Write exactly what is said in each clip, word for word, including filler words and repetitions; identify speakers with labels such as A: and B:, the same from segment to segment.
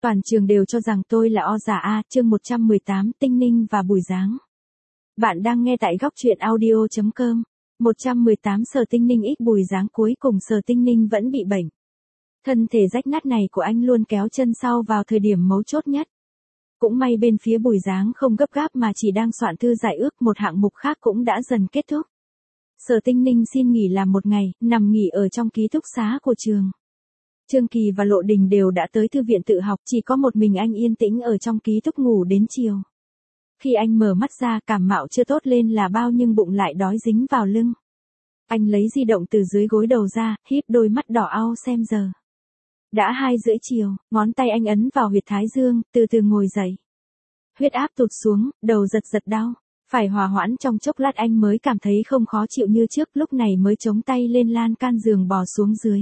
A: Toàn trường đều cho rằng tôi là o giả a, chương một trăm mười tám, Tinh Ninh và Bùi Dáng. Bạn đang nghe tại góc truyện audio chấm com. một trăm mười tám Sở Tinh Ninh ít Bùi Dáng, cuối cùng Sở Tinh Ninh vẫn bị bệnh. Thân thể rách nát này của anh luôn kéo chân sau vào thời điểm mấu chốt nhất. Cũng may bên phía Bùi Dáng không gấp gáp mà chỉ đang soạn thư giải ước, một hạng mục khác cũng đã dần kết thúc. Sở Tinh Ninh xin nghỉ làm một ngày, nằm nghỉ ở trong ký túc xá của trường. Trương Kỳ và Lộ Đình đều đã tới thư viện tự học, chỉ có một mình anh yên tĩnh ở trong ký túc ngủ đến chiều. Khi anh mở mắt ra, cảm mạo chưa tốt lên là bao nhưng bụng lại đói dính vào lưng. Anh lấy di động từ dưới gối đầu ra, híp đôi mắt đỏ au xem giờ. Đã hai rưỡi chiều, ngón tay anh ấn vào huyệt thái dương, từ từ ngồi dậy. Huyết áp tụt xuống, đầu giật giật đau. Phải hòa hoãn trong chốc lát anh mới cảm thấy không khó chịu như trước, lúc này mới chống tay lên lan can giường bò xuống dưới.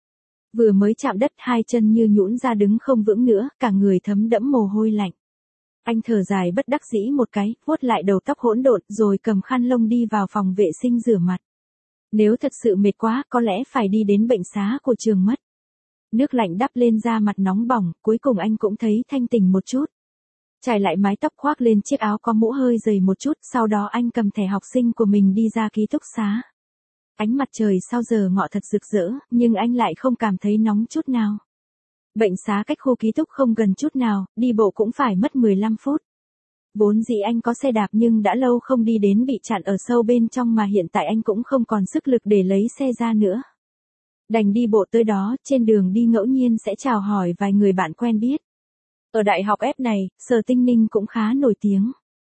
A: Vừa mới chạm đất, hai chân như nhũn ra đứng không vững nữa, cả người thấm đẫm mồ hôi lạnh. Anh thở dài bất đắc dĩ một cái, vuốt lại đầu tóc hỗn độn, rồi cầm khăn lông đi vào phòng vệ sinh rửa mặt. Nếu thật sự mệt quá, có lẽ phải đi đến bệnh xá của trường mất. Nước lạnh đắp lên da mặt nóng bỏng, cuối cùng anh cũng thấy thanh tỉnh một chút. Trải lại mái tóc, khoác lên chiếc áo có mũ hơi dày một chút, sau đó anh cầm thẻ học sinh của mình đi ra ký túc xá. Ánh mặt trời sau giờ ngọ thật rực rỡ, nhưng anh lại không cảm thấy nóng chút nào. Bệnh xá cách khu ký túc không gần chút nào, đi bộ cũng phải mất mười lăm phút. Vốn dĩ anh có xe đạp nhưng đã lâu không đi đến bị chặn ở sâu bên trong mà hiện tại anh cũng không còn sức lực để lấy xe ra nữa. Đành đi bộ tới đó, trên đường đi ngẫu nhiên sẽ chào hỏi vài người bạn quen biết. Ở đại học F này, Sở Tinh Ninh cũng khá nổi tiếng.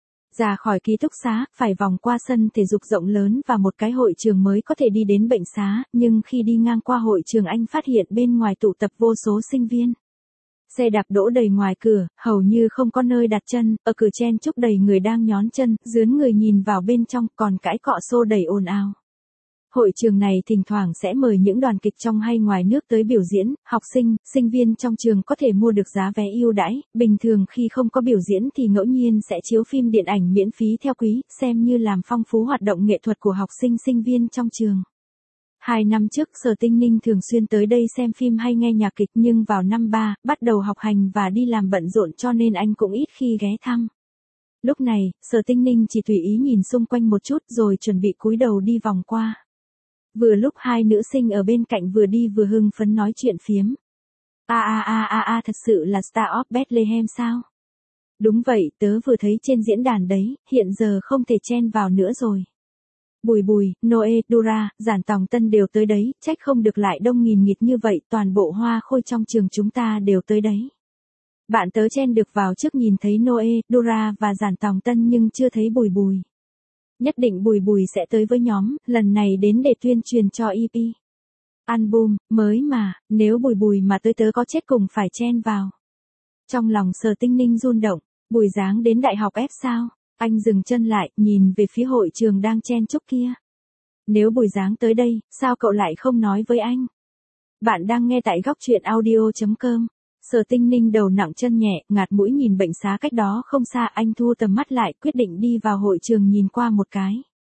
A: Ra khỏi ký túc xá, phải vòng qua sân thể dục rộng lớn và một cái hội trường mới có thể đi đến bệnh xá, nhưng khi đi ngang qua hội trường anh phát hiện bên ngoài tụ tập vô số sinh viên. Xe đạp đỗ đầy ngoài cửa, hầu như không có nơi đặt chân, ở cửa chen chúc đầy người đang nhón chân, dướn người nhìn vào bên trong, còn cãi cọ xô đầy ồn ào. Hội trường này thỉnh thoảng sẽ mời những đoàn kịch trong hay ngoài nước tới biểu diễn, học sinh, sinh viên trong trường có thể mua được giá vé ưu đãi, bình thường khi không có biểu diễn thì ngẫu nhiên sẽ chiếu phim điện ảnh miễn phí theo quý, xem như làm phong phú hoạt động nghệ thuật của học sinh sinh viên trong trường. Hai năm trước Sở Tinh Ninh thường xuyên tới đây xem phim hay nghe nhạc kịch, nhưng vào năm ba, bắt đầu học hành và đi làm bận rộn cho nên anh cũng ít khi ghé thăm. Lúc này, Sở Tinh Ninh chỉ tùy ý nhìn xung quanh một chút rồi chuẩn bị cúi đầu đi vòng qua. Vừa lúc hai nữ sinh ở bên cạnh vừa đi vừa hưng phấn nói chuyện phiếm. A a a a a thật sự là Star of Bethlehem sao? Đúng vậy, tớ vừa thấy trên diễn đàn đấy, hiện giờ không thể chen vào nữa rồi. Bùi Bùi, Noe, Dura, Giản Tòng Tân đều tới đấy, trách không được lại đông nghìn nghịt như vậy, toàn bộ hoa khôi trong trường chúng ta đều tới đấy. Bạn tớ chen được vào trước nhìn thấy Noe, Dura và Giản Tòng Tân nhưng chưa thấy Bùi Bùi. Nhất định Bùi Bùi sẽ tới với nhóm, lần này đến để tuyên truyền cho e pê. Album, mới mà, nếu Bùi Bùi mà tới tớ có chết cùng phải chen vào. Trong lòng Sở Tinh Ninh run động, Bùi Dáng đến đại học F sao? Anh dừng chân lại, nhìn về phía hội trường đang chen chúc kia. Nếu Bùi Dáng tới đây, sao cậu lại không nói với anh? Bạn đang nghe tại góc truyện audio chấm com. Sở Tinh Ninh đầu nặng chân nhẹ, ngạt mũi nhìn bệnh xá cách đó không xa, anh thu tầm mắt lại, quyết định đi vào hội trường nhìn qua một cái.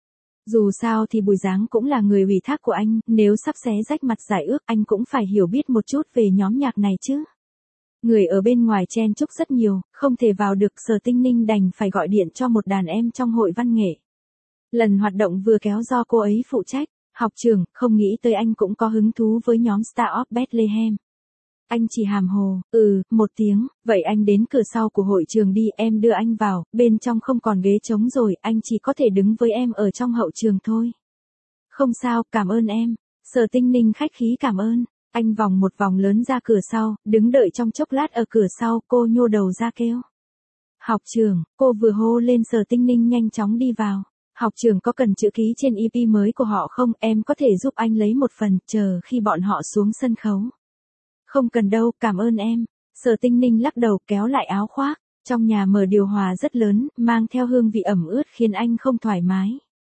A: Dù sao thì Bùi Dáng cũng là người ủy thác của anh, nếu sắp xé rách mặt giải ước, anh cũng phải hiểu biết một chút về nhóm nhạc này chứ. Người ở bên ngoài chen chúc rất nhiều, không thể vào được, Sở Tinh Ninh đành phải gọi điện cho một đàn em trong hội văn nghệ. Lần hoạt động vừa kéo do cô ấy phụ trách, học trường, không nghĩ tới anh cũng có hứng thú với nhóm Star of Bethlehem. Anh chỉ hàm hồ, ừ, một tiếng, vậy anh đến cửa sau của hội trường đi, em đưa anh vào, bên trong không còn ghế trống rồi, anh chỉ có thể đứng với em ở trong hậu trường thôi. Không sao, cảm ơn em. Sở Tinh Ninh khách khí cảm ơn. Anh vòng một vòng lớn ra cửa sau, đứng đợi trong chốc lát ở cửa sau, cô nhô đầu ra kêu. Học trường, cô vừa hô lên Sở Tinh Ninh nhanh chóng đi vào. Học trường có cần chữ ký trên e pê mới của họ không, em có thể giúp anh lấy một phần, chờ khi bọn họ xuống sân khấu. Không cần đâu, cảm ơn em. Sở Tinh Ninh lắc đầu kéo lại áo khoác. Trong nhà mở điều hòa rất lớn, mang theo hương vị ẩm ướt khiến anh không thoải mái.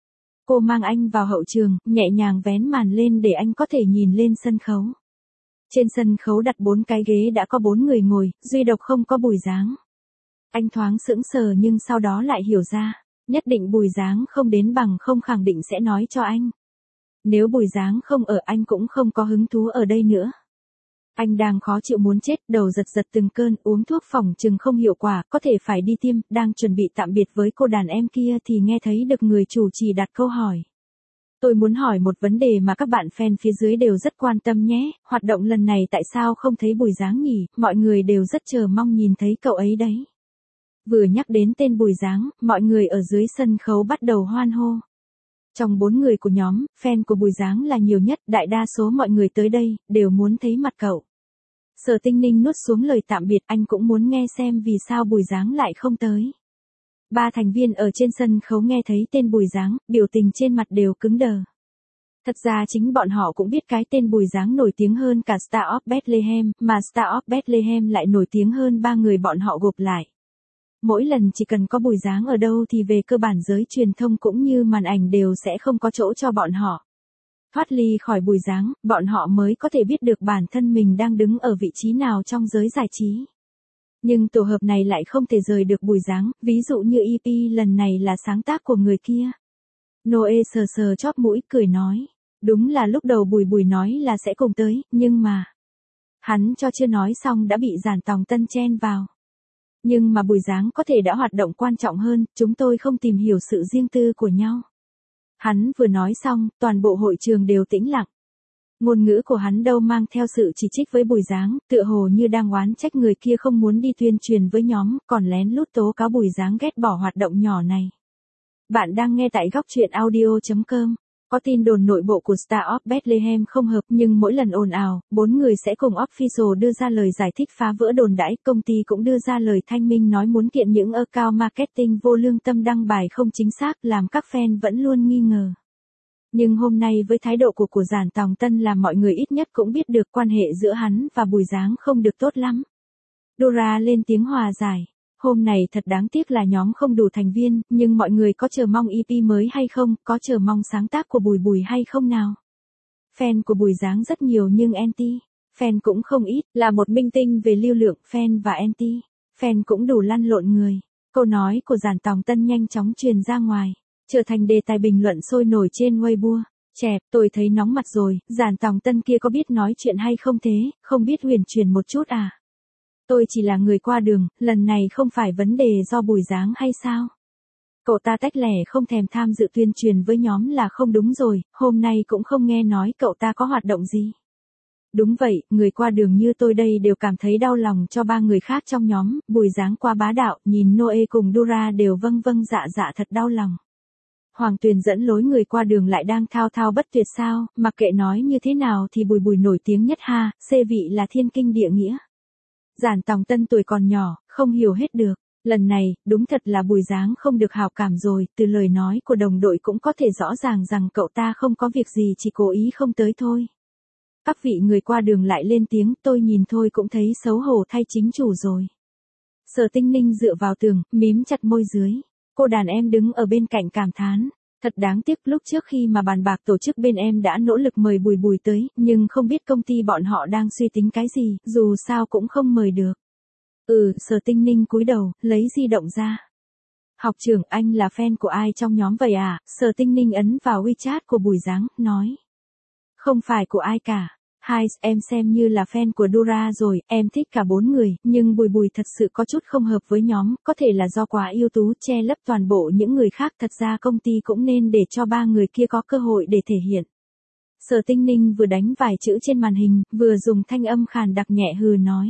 A: Cô mang anh vào hậu trường, nhẹ nhàng vén màn lên để anh có thể nhìn lên sân khấu. Trên sân khấu đặt bốn cái ghế đã có bốn người ngồi, duy độc không có Bùi Dáng. Anh thoáng sững sờ nhưng sau đó lại hiểu ra, nhất định Bùi Dáng không đến, bằng không khẳng định sẽ nói cho anh. Nếu Bùi Dáng không ở anh cũng không có hứng thú ở đây nữa. Anh đang khó chịu muốn chết, đầu giật giật từng cơn, uống thuốc phòng chừng không hiệu quả, có thể phải đi tiêm, đang chuẩn bị tạm biệt với cô đàn em kia thì nghe thấy được người chủ trì đặt câu hỏi. Tôi muốn hỏi một vấn đề mà các bạn fan phía dưới đều rất quan tâm nhé, hoạt động lần này tại sao không thấy Bùi Dáng nhỉ, mọi người đều rất chờ mong nhìn thấy cậu ấy đấy. Vừa nhắc đến tên Bùi Dáng, mọi người ở dưới sân khấu bắt đầu hoan hô. Trong bốn người của nhóm, fan của Bùi Dáng là nhiều nhất, đại đa số mọi người tới đây, đều muốn thấy mặt cậu. Sở Tinh Ninh nuốt xuống lời tạm biệt, anh cũng muốn nghe xem vì sao Bùi Dáng lại không tới. Ba thành viên ở trên sân khấu nghe thấy tên Bùi Dáng, biểu tình trên mặt đều cứng đờ. Thật ra chính bọn họ cũng biết cái tên Bùi Dáng nổi tiếng hơn cả Star of Bethlehem, mà Star of Bethlehem lại nổi tiếng hơn ba người bọn họ gộp lại. Mỗi lần chỉ cần có Bùi Dáng ở đâu thì về cơ bản giới truyền thông cũng như màn ảnh đều sẽ không có chỗ cho bọn họ. Thoát ly khỏi Bùi Dáng, bọn họ mới có thể biết được bản thân mình đang đứng ở vị trí nào trong giới giải trí. Nhưng tổ hợp này lại không thể rời được Bùi Dáng, ví dụ như e pê lần này là sáng tác của người kia. Noe sờ sờ chóp mũi cười nói, đúng là lúc đầu Bùi Bùi nói là sẽ cùng tới, nhưng mà... Hắn cho chưa nói xong đã bị Giản Tòng Tân chen vào. Nhưng mà Bùi Dáng có thể đã hoạt động quan trọng hơn, chúng tôi không tìm hiểu sự riêng tư của nhau. Hắn vừa nói xong, toàn bộ hội trường đều tĩnh lặng. Ngôn ngữ của hắn đâu mang theo sự chỉ trích với Bùi Dáng, tựa hồ như đang oán trách người kia không muốn đi tuyên truyền với nhóm, còn lén lút tố cáo Bùi Dáng ghét bỏ hoạt động nhỏ này. Bạn đang nghe tại góc truyện audio chấm com. Có tin đồn nội bộ của Star of Bethlehem không hợp, nhưng mỗi lần ồn ào, bốn người sẽ cùng official đưa ra lời giải thích phá vỡ đồn đãi, công ty cũng đưa ra lời thanh minh nói muốn kiện những account marketing vô lương tâm đăng bài không chính xác, làm các fan vẫn luôn nghi ngờ. Nhưng hôm nay với thái độ của của Giản Tòng Tân làm mọi người ít nhất cũng biết được quan hệ giữa hắn và Bùi Dáng không được tốt lắm. Dora lên tiếng hòa giải. Hôm này thật đáng tiếc là nhóm không đủ thành viên, nhưng mọi người có chờ mong e pê mới hay không, có chờ mong sáng tác của Bùi Bùi hay không nào? Fan của Bùi Dáng rất nhiều nhưng anti, fan cũng không ít, là một minh tinh về lưu lượng fan và anti, fan cũng đủ lăn lộn người. Câu nói của Giản Tòng Tân nhanh chóng truyền ra ngoài, trở thành đề tài bình luận sôi nổi trên Weibo. Chẹp, tôi thấy nóng mặt rồi, Giản Tòng Tân kia có biết nói chuyện hay không thế, không biết huyền truyền một chút à? Tôi chỉ là người qua đường, lần này không phải vấn đề do Bùi Dáng hay sao? Cậu ta tách lẻ không thèm tham dự tuyên truyền với nhóm là không đúng rồi, hôm nay cũng không nghe nói cậu ta có hoạt động gì. Đúng vậy, người qua đường như tôi đây đều cảm thấy đau lòng cho ba người khác trong nhóm, Bùi Dáng qua bá đạo, nhìn Noe cùng Dora đều vâng vâng dạ dạ thật đau lòng. Hoàng Tuyền dẫn lối người qua đường lại đang thao thao bất tuyệt sao, mặc kệ nói như thế nào thì Bùi Bùi nổi tiếng nhất ha, xê vị là thiên kinh địa nghĩa. Giản Tòng Tân tuổi còn nhỏ, không hiểu hết được. Lần này, đúng thật là Bùi Dáng không được hảo cảm rồi, từ lời nói của đồng đội cũng có thể rõ ràng rằng cậu ta không có việc gì chỉ cố ý không tới thôi. Các vị người qua đường lại lên tiếng, tôi nhìn thôi cũng thấy xấu hổ thay chính chủ rồi. Sở Tinh Ninh dựa vào tường, mím chặt môi dưới. Cô đàn em đứng ở bên cạnh cảm thán. Thật đáng tiếc lúc trước khi mà bàn bạc tổ chức bên em đã nỗ lực mời Bùi Bùi tới, nhưng không biết công ty bọn họ đang suy tính cái gì, dù sao cũng không mời được. Ừ, Sở Tinh Ninh cúi đầu, lấy di động ra. Học trưởng, anh là fan của ai trong nhóm vậy à? Sở Tinh Ninh ấn vào WeChat của Bùi Dáng, nói. Không phải của ai cả. Hai, em xem như là fan của Dora rồi, em thích cả bốn người, nhưng Bùi Bùi thật sự có chút không hợp với nhóm, có thể là do quá ưu tú che lấp toàn bộ những người khác, thật ra công ty cũng nên để cho ba người kia có cơ hội để thể hiện. Sở Tinh Ninh vừa đánh vài chữ trên màn hình, vừa dùng thanh âm khàn đặc nhẹ hừ nói.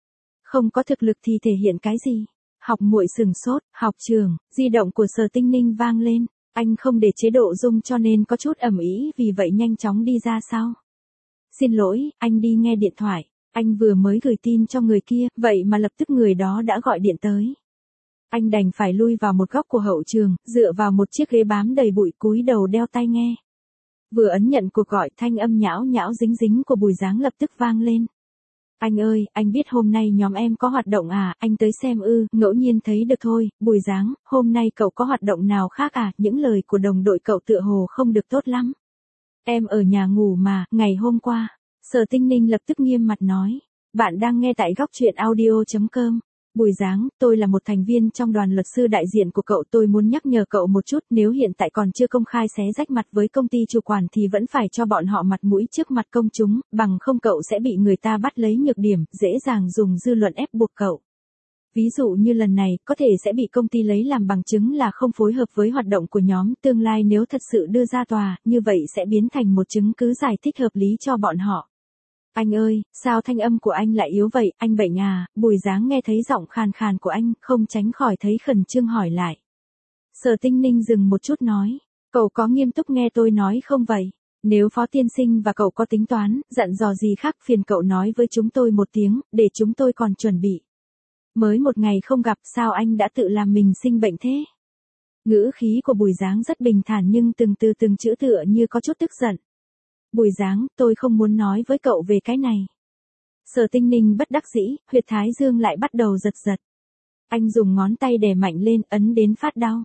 A: Không có thực lực thì thể hiện cái gì? Học muội sừng sốt, học trường, di động của Sở Tinh Ninh vang lên, anh không để chế độ rung cho nên có chút ầm ĩ, vì vậy nhanh chóng đi ra sau. Xin lỗi, anh đi nghe điện thoại, anh vừa mới gửi tin cho người kia, vậy mà lập tức người đó đã gọi điện tới. Anh đành phải lui vào một góc của hậu trường, dựa vào một chiếc ghế bám đầy bụi cúi đầu đeo tai nghe. Vừa ấn nhận cuộc gọi, thanh âm nhão nhão dính dính của Bùi Dáng lập tức vang lên. Anh ơi, anh biết hôm nay nhóm em có hoạt động à, anh tới xem ư, ngẫu nhiên thấy được thôi. Bùi Dáng, hôm nay cậu có hoạt động nào khác à, những lời của đồng đội cậu tựa hồ không được tốt lắm. Em ở nhà ngủ mà, ngày hôm qua. Sở Tinh Ninh lập tức nghiêm mặt nói. Bạn đang nghe tại góc truyện audio chấm com. Bùi Giáng, tôi là một thành viên trong đoàn luật sư đại diện của cậu, tôi muốn nhắc nhở cậu một chút, nếu hiện tại còn chưa công khai xé rách mặt với công ty chủ quản thì vẫn phải cho bọn họ mặt mũi trước mặt công chúng, bằng không cậu sẽ bị người ta bắt lấy nhược điểm, dễ dàng dùng dư luận ép buộc cậu. Ví dụ như lần này, có thể sẽ bị công ty lấy làm bằng chứng là không phối hợp với hoạt động của nhóm, tương lai nếu thật sự đưa ra tòa, như vậy sẽ biến thành một chứng cứ giải thích hợp lý cho bọn họ. Anh ơi, sao thanh âm của anh lại yếu vậy, anh bệnh à? Bùi Giáng nghe thấy giọng khàn khàn của anh, không tránh khỏi thấy khẩn trương hỏi lại. Sở Tinh Ninh dừng một chút nói, cậu có nghiêm túc nghe tôi nói không vậy? Nếu Phó tiên sinh và cậu có tính toán, dặn dò gì khác phiền cậu nói với chúng tôi một tiếng, để chúng tôi còn chuẩn bị. Mới một ngày không gặp sao anh đã tự làm mình sinh bệnh thế? Ngữ khí của Bùi Giáng rất bình thản nhưng từng từ từng chữ tựa như có chút tức giận. Bùi Giáng, tôi không muốn nói với cậu về cái này. Sở Tinh Ninh bất đắc dĩ, huyệt thái dương lại bắt đầu giật giật. Anh dùng ngón tay đè mạnh lên, ấn đến phát đau.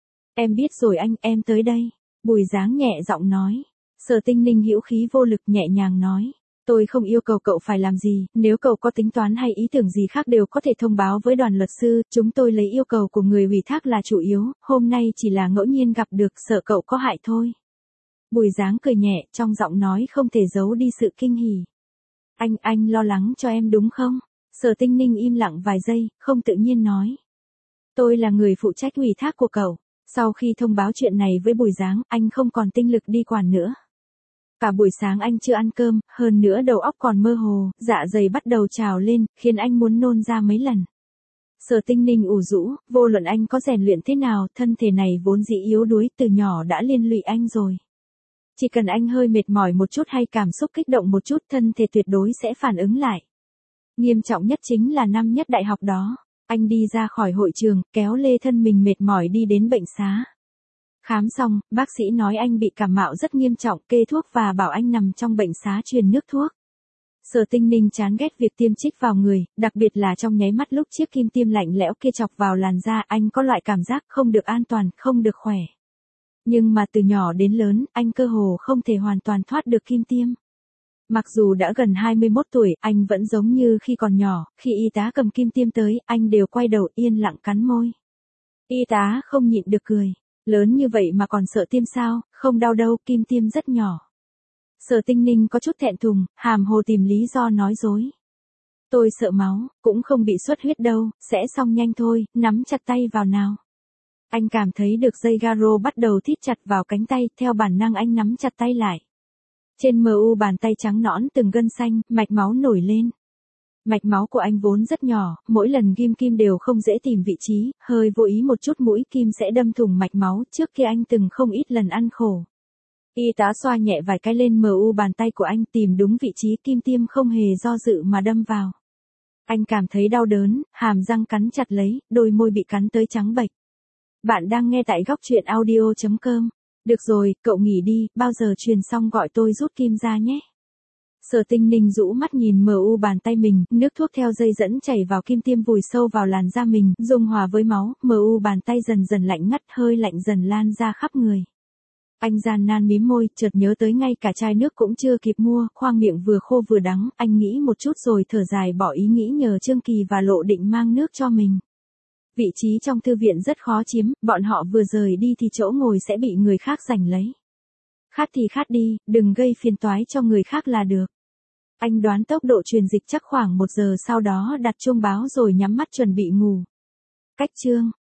A: Em biết rồi anh, em tới đây. Bùi Giáng nhẹ giọng nói. Sở Tinh Ninh hữu khí vô lực nhẹ nhàng nói. Tôi không yêu cầu cậu phải làm gì, nếu cậu có tính toán hay ý tưởng gì khác đều có thể thông báo với đoàn luật sư, chúng tôi lấy yêu cầu của người ủy thác là chủ yếu, hôm nay chỉ là ngẫu nhiên gặp được, sợ cậu có hại thôi. Bùi Giáng cười nhẹ, trong giọng nói không thể giấu đi sự kinh hỉ. Anh, anh lo lắng cho em đúng không? Sở Tinh Ninh im lặng vài giây, không tự nhiên nói. Tôi là người phụ trách ủy thác của cậu. Sau khi thông báo chuyện này với Bùi Giáng, anh không còn tinh lực đi quản nữa. Cả buổi sáng anh chưa ăn cơm, hơn nữa đầu óc còn mơ hồ, dạ dày bắt đầu trào lên, khiến anh muốn nôn ra mấy lần. Sở Tinh Ninh ủ rũ, vô luận anh có rèn luyện thế nào, thân thể này vốn dĩ yếu đuối từ nhỏ đã liên lụy anh rồi. Chỉ cần anh hơi mệt mỏi một chút hay cảm xúc kích động một chút, thân thể tuyệt đối sẽ phản ứng lại. Nghiêm trọng nhất chính là năm nhất đại học đó. Anh đi ra khỏi hội trường, kéo lê thân mình mệt mỏi đi đến bệnh xá. Khám xong, bác sĩ nói anh bị cảm mạo rất nghiêm trọng, kê thuốc và bảo anh nằm trong bệnh xá truyền nước thuốc. Sở Tinh Ninh chán ghét việc tiêm chích vào người, đặc biệt là trong nháy mắt lúc chiếc kim tiêm lạnh lẽo kia chọc vào làn da, anh có loại cảm giác không được an toàn, không được khỏe. Nhưng mà từ nhỏ đến lớn, anh cơ hồ không thể hoàn toàn thoát được kim tiêm. Mặc dù đã gần hai mươi mốt tuổi, anh vẫn giống như khi còn nhỏ, khi y tá cầm kim tiêm tới, anh đều quay đầu yên lặng cắn môi. Y tá không nhịn được cười. Lớn như vậy mà còn sợ tiêm sao, không đau đâu, kim tiêm rất nhỏ. Sở Tinh Ninh có chút thẹn thùng, hàm hồ tìm lý do nói dối. Tôi sợ máu, cũng không bị xuất huyết đâu, sẽ xong nhanh thôi, nắm chặt tay vào nào. Anh cảm thấy được dây garo bắt đầu thít chặt vào cánh tay, theo bản năng anh nắm chặt tay lại. Trên mờ u bàn tay trắng nõn từng gân xanh, mạch máu nổi lên. Mạch máu của anh vốn rất nhỏ, mỗi lần ghim kim đều không dễ tìm vị trí, hơi vô ý một chút mũi kim sẽ đâm thủng mạch máu, trước kia anh từng không ít lần ăn khổ. Y tá xoa nhẹ vài cái lên mờ u bàn tay của anh, tìm đúng vị trí kim tiêm không hề do dự mà đâm vào. Anh cảm thấy đau đớn, hàm răng cắn chặt lấy, đôi môi bị cắn tới trắng bệch. Bạn đang nghe tại góc truyện audio chấm com. Được rồi, cậu nghỉ đi, bao giờ truyền xong gọi tôi rút kim ra nhé. Sở Tinh Ninh rũ mắt nhìn mờ u bàn tay mình, nước thuốc theo dây dẫn chảy vào kim tiêm vùi sâu vào làn da mình, dung hòa với máu, mờ u bàn tay dần dần lạnh ngắt, hơi lạnh dần lan ra khắp người. Anh gian nan mím môi, chợt nhớ tới ngay cả chai nước cũng chưa kịp mua, khoang miệng vừa khô vừa đắng, anh nghĩ một chút rồi thở dài bỏ ý nghĩ nhờ Trương Kỳ và Lộ Định mang nước cho mình. Vị trí trong thư viện rất khó chiếm, bọn họ vừa rời đi thì chỗ ngồi sẽ bị người khác giành lấy. Khát thì khát đi, đừng gây phiền toái cho người khác là được. Anh đoán tốc độ truyền dịch chắc khoảng một giờ sau đó đặt chuông báo rồi nhắm mắt chuẩn bị ngủ. Cách chương